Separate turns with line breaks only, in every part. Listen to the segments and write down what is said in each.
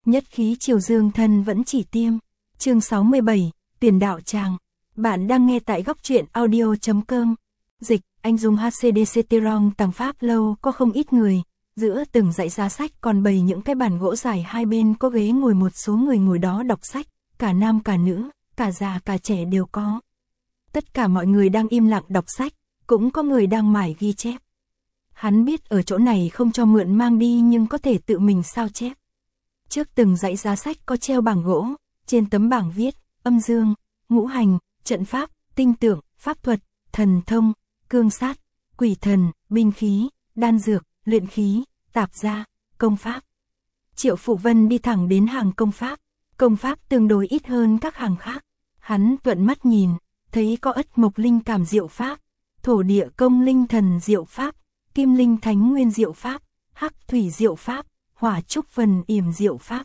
Nhất khí triều dương thân vẫn chỉ tiêm. Chương 67, Tuyển đạo tràng. Bạn đang nghe tại góc truyện audio.com. Dịch, anh dùng HCDC-T-RONG tàng pháp lâu có không ít người. Giữa từng dãy giá sách còn bày những cái bàn gỗ dài, hai bên có ghế ngồi, một số người ngồi đó đọc sách. Cả nam cả nữ, cả già cả trẻ đều có. Tất cả mọi người đang im lặng đọc sách, cũng có người đang mải ghi chép. Hắn biết ở chỗ này không cho mượn mang đi nhưng có thể tự mình sao chép. Trước từng dãy giá sách có treo bảng gỗ, trên tấm bảng viết, âm dương, ngũ hành, trận pháp, tinh tượng, pháp thuật, thần thông, cương sát, quỷ thần, binh khí, đan dược, luyện khí, tạp gia, công pháp. Triệu Phụ Vân đi thẳng đến hàng công pháp. Công pháp tương đối ít hơn các hàng khác. Hắn thuận mắt nhìn, thấy có ất mộc linh cảm diệu pháp, thổ địa công linh thần diệu pháp, kim linh thánh nguyên diệu pháp, hắc thủy diệu pháp, hỏa trúc phần yểm diệu pháp.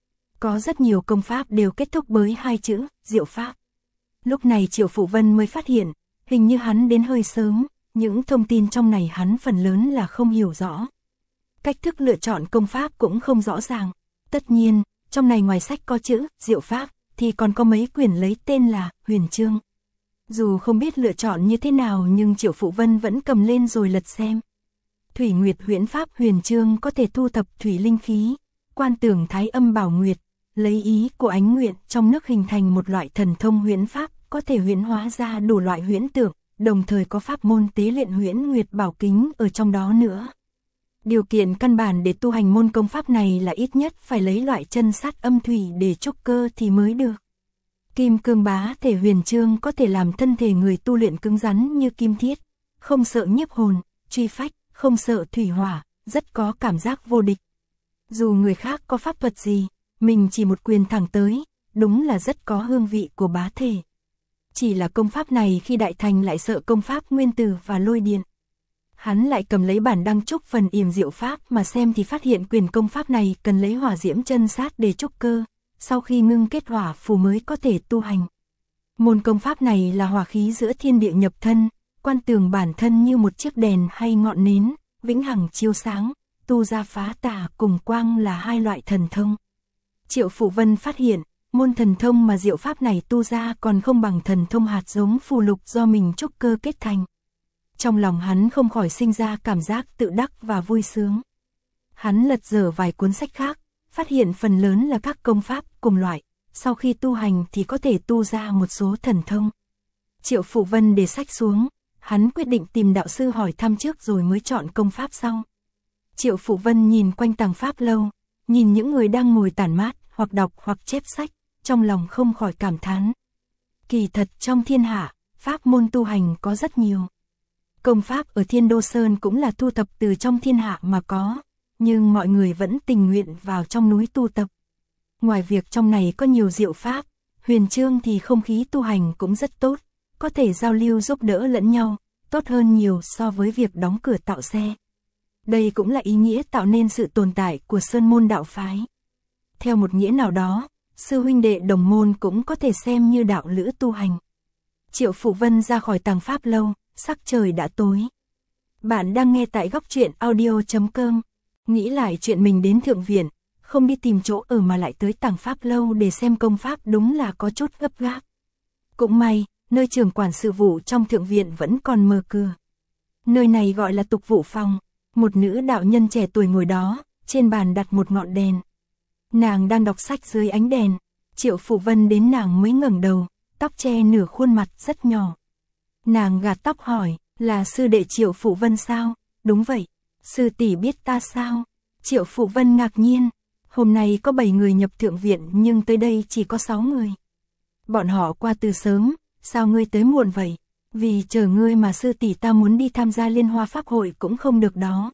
Có rất nhiều công pháp đều kết thúc với hai chữ diệu pháp. Lúc này Triệu Phụ Vân mới phát hiện, hình như hắn đến hơi sớm, những thông tin trong này hắn phần lớn là không hiểu rõ. Cách thức lựa chọn công pháp cũng không rõ ràng. Tất nhiên, trong này ngoài sách có chữ diệu pháp, thì còn có mấy quyển lấy tên là huyền chương. Dù không biết lựa chọn như thế nào nhưng Triệu Phụ Vân vẫn cầm lên rồi lật xem. Thủy Nguyệt huyễn pháp huyền chương có thể thu thập thủy linh khí, quan tưởng thái âm bảo nguyệt, lấy ý của ánh nguyện trong nước hình thành một loại thần thông huyễn pháp, có thể huyễn hóa ra đủ loại huyễn tượng, đồng thời có pháp môn tế luyện huyễn nguyệt bảo kính ở trong đó nữa. Điều kiện căn bản để tu hành môn công pháp này là ít nhất phải lấy loại chân sát âm thủy để trúc cơ thì mới được. Kim cương bá thể huyền chương có thể làm thân thể người tu luyện cứng rắn như kim thiết, không sợ nhiếp hồn, truy phách, không sợ thủy hỏa, rất có cảm giác vô địch. Dù người khác có pháp thuật gì, mình chỉ một quyền thẳng tới, đúng là rất có hương vị của bá thể. Chỉ là công pháp này khi đại thành lại sợ công pháp nguyên tử và lôi điện. Hắn lại cầm lấy bản đăng trúc phần yểm diệu pháp mà xem thì phát hiện quyền công pháp này cần lấy hỏa diễm chân sát để trúc cơ, sau khi ngưng kết hỏa phù mới có thể tu hành. Môn công pháp này là hỏa khí giữa thiên địa nhập thân, quan tưởng bản thân như một chiếc đèn hay ngọn nến, vĩnh hằng chiếu sáng, tu ra phá tà cùng quang là hai loại thần thông. Triệu Phụ Vân phát hiện, môn thần thông mà diệu pháp này tu ra còn không bằng thần thông hạt giống phù lục do mình trúc cơ kết thành. Trong lòng hắn không khỏi sinh ra cảm giác tự đắc và vui sướng. Hắn lật dở vài cuốn sách khác, phát hiện phần lớn là các công pháp cùng loại, sau khi tu hành thì có thể tu ra một số thần thông. Triệu Phụ Vân để sách xuống, hắn quyết định tìm đạo sư hỏi thăm trước rồi mới chọn công pháp sau. Triệu Phụ Vân nhìn quanh tàng pháp lâu, nhìn những người đang ngồi tản mát, hoặc đọc hoặc chép sách, trong lòng không khỏi cảm thán. Kỳ thật trong thiên hạ, pháp môn tu hành có rất nhiều. Công pháp ở Thiên Đô Sơn cũng là thu thập từ trong thiên hạ mà có, nhưng mọi người vẫn tình nguyện vào trong núi tu tập. Ngoài việc trong này có nhiều diệu pháp, huyền chương thì không khí tu hành cũng rất tốt, có thể giao lưu giúp đỡ lẫn nhau, tốt hơn nhiều so với việc đóng cửa tạo xe. Đây cũng là ý nghĩa tạo nên sự tồn tại của Sơn môn đạo phái. Theo một nghĩa nào đó, sư huynh đệ đồng môn cũng có thể xem như đạo lữ tu hành. Triệu Phụ Vân ra khỏi tàng pháp lâu, sắc trời đã tối. Bạn đang nghe tại góc truyện audio.com. Nghĩ lại chuyện mình đến thượng viện, không đi tìm chỗ ở mà lại tới tàng pháp lâu để xem công pháp đúng là có chút gấp gáp. Cũng may, nơi trưởng quản sự vụ trong thượng viện vẫn còn mở cửa. Nơi này gọi là tục vụ phòng. Một nữ đạo nhân trẻ tuổi ngồi đó, trên bàn đặt một ngọn đèn. Nàng đang đọc sách dưới ánh đèn. Triệu Phụ Vân đến nàng mới ngẩng đầu, tóc che nửa khuôn mặt rất nhỏ. Nàng gạt tóc hỏi, là sư đệ Triệu Phụ Vân sao? Đúng vậy. Sư tỷ biết ta sao? Triệu Phụ Vân ngạc nhiên. Hôm nay có 7 người nhập thượng viện nhưng tới đây chỉ có 6 người. Bọn họ qua từ sớm, sao ngươi tới muộn vậy? Vì chờ ngươi mà sư tỷ ta muốn đi tham gia liên hoa pháp hội cũng không được đó.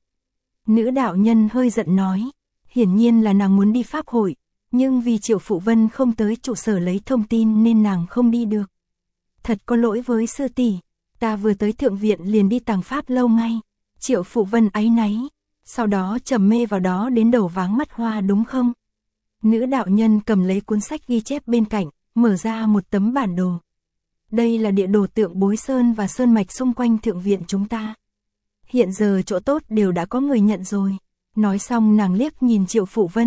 Nữ đạo nhân hơi giận nói. Hiển nhiên là nàng muốn đi pháp hội, nhưng vì Triệu Phụ Vân không tới trụ sở lấy thông tin nên nàng không đi được. Thật có lỗi với sư tỷ, ta vừa tới thượng viện liền đi tàng pháp lâu ngay. Triệu Phụ Vân áy náy, sau đó trầm mê vào đó đến đầu váng mắt hoa đúng không? Nữ đạo nhân cầm lấy cuốn sách ghi chép bên cạnh, mở ra một tấm bản đồ. Đây là địa đồ tượng Bối Sơn và sơn mạch xung quanh thượng viện chúng ta. Hiện giờ chỗ tốt đều đã có người nhận rồi. Nói xong nàng liếc nhìn Triệu Phụ Vân,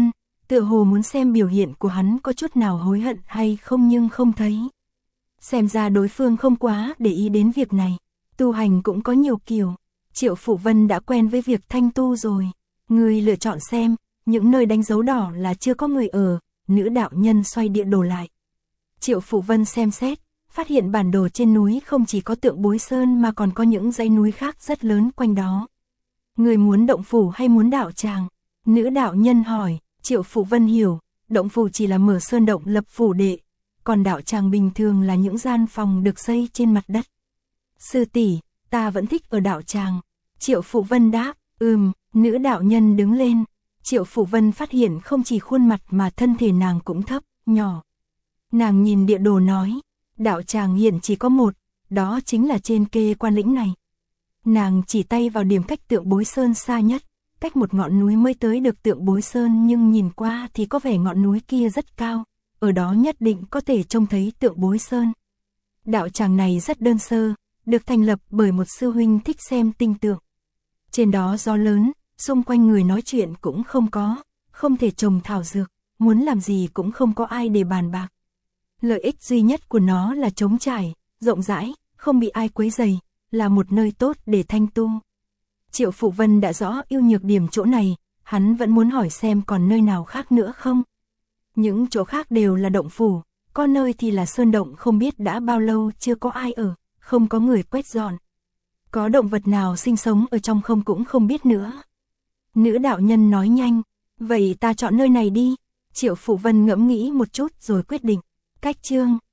tựa hồ muốn xem biểu hiện của hắn có chút nào hối hận hay không nhưng không thấy. Xem ra đối phương không quá để ý đến việc này, tu hành cũng có nhiều kiểu. Triệu Phụ Vân đã quen với việc thanh tu rồi, người lựa chọn xem, những nơi đánh dấu đỏ là chưa có người ở. Nữ đạo nhân xoay địa đồ lại. Triệu Phụ Vân xem xét, phát hiện bản đồ trên núi không chỉ có tượng Bối Sơn mà còn có những dãy núi khác rất lớn quanh đó. Người muốn động phủ hay muốn đạo tràng? Nữ đạo nhân hỏi. Triệu Phụ Vân hiểu, động phủ chỉ là mở sơn động lập phủ đệ, còn đạo tràng bình thường là những gian phòng được xây trên mặt đất. Sư tỷ, ta vẫn thích ở đạo tràng. Triệu Phụ Vân đáp. Nữ đạo nhân đứng lên. Triệu Phụ Vân phát hiện không chỉ khuôn mặt mà thân thể nàng cũng thấp, nhỏ. Nàng nhìn địa đồ nói, đạo tràng hiện chỉ có một, đó chính là trên kê Quan Lĩnh này. Nàng chỉ tay vào điểm cách tượng Bối Sơn xa nhất, cách một ngọn núi mới tới được tượng Bối Sơn, nhưng nhìn qua thì có vẻ ngọn núi kia rất cao, ở đó nhất định có thể trông thấy tượng Bối Sơn. Đạo tràng này rất đơn sơ, được thành lập bởi một sư huynh thích xem tinh tượng. Trên đó gió lớn, xung quanh người nói chuyện cũng không có, không thể trồng thảo dược, muốn làm gì cũng không có ai để bàn bạc. Lợi ích duy nhất của nó là trống trải, rộng rãi, không bị ai quấy rầy, là một nơi tốt để thanh tu. Triệu Phụ Vân đã rõ ưu nhược điểm chỗ này, hắn vẫn muốn hỏi xem còn nơi nào khác nữa không. Những chỗ khác đều là động phủ, có nơi thì là sơn động không biết đã bao lâu chưa có ai ở, không có người quét dọn. Có động vật nào sinh sống ở trong không cũng không biết nữa. Nữ đạo nhân nói nhanh, vậy ta chọn nơi này đi. Triệu Phụ Vân ngẫm nghĩ một chút rồi quyết định. Cách chương